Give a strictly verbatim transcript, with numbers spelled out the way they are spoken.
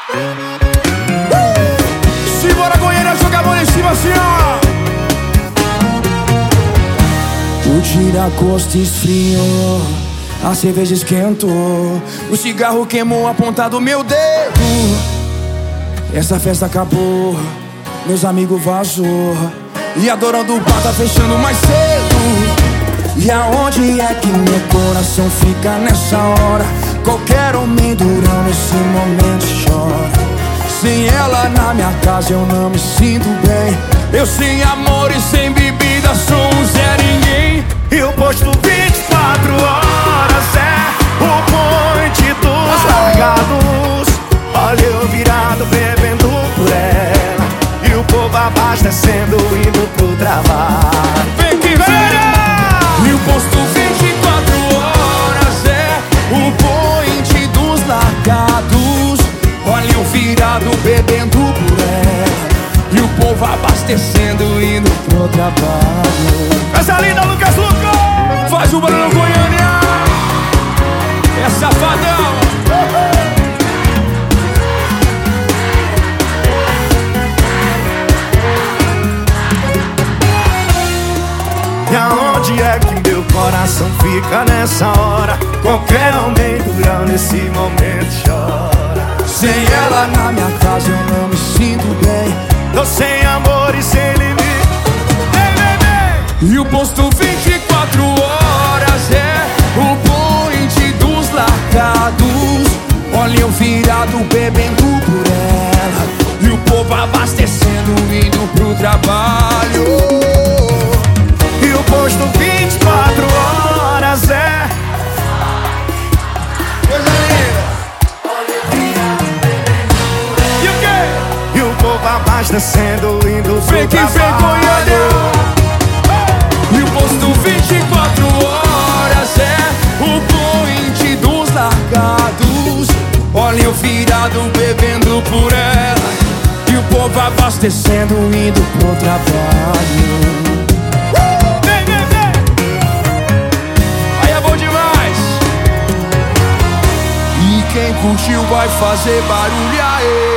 Simbora, Goiânia, joga a mão em cima assim, ó. O tira-gosto esfriou, a cerveja esquentou, o cigarro queimou a ponta do meu dedo. Essa festa acabou, meus amigos vazou, e a dona do bar tá fechando mais cedo. E aonde é que meu coração fica nessa hora? Qualquer homem durão nesse momento chora. Sem ela na minha casa eu não me sinto bem. Eu sem amor e sem bebida sou um Zé Ninguém. E o posto vinte e quatro horas é o point dos largados. Olha eu virado bebendo por ela, e o povo abastecendo indo pro trabalho. Vem que vem! E o posto vinte e quatro horas é o point dos largados. Olha eu virado bebendo por ela, e o povo abastecendo indo pro trabalho. Essa linda, Lucas Lucas! Faz o barulho, Goiânia! É safadão! E aonde é que meu coração fica nessa hora? Qualquer homem durão nesse momento chora. Sem ela na minha casa eu não me sinto bem. Tô sem amor e sem limite. Vem, vem, vem! E o posto vinte e quatro horas é o point dos largados. Olha eu virado bebendo por ela, e o povo abastecendo indo pro trabalho. E o posto vinte e quatro horas é Coisa linda! E o quê? E o povo abastecendo indo pro Vem que vem, trabalho. Goiânia! E o posto vinte e quatro horas é o point dos largados. Olha eu virado bebendo por ela, e o povo abastecendo indo pro trabalho. Vem, vem, vem! Aí é bom demais! E quem curtiu vai fazer barulho aí.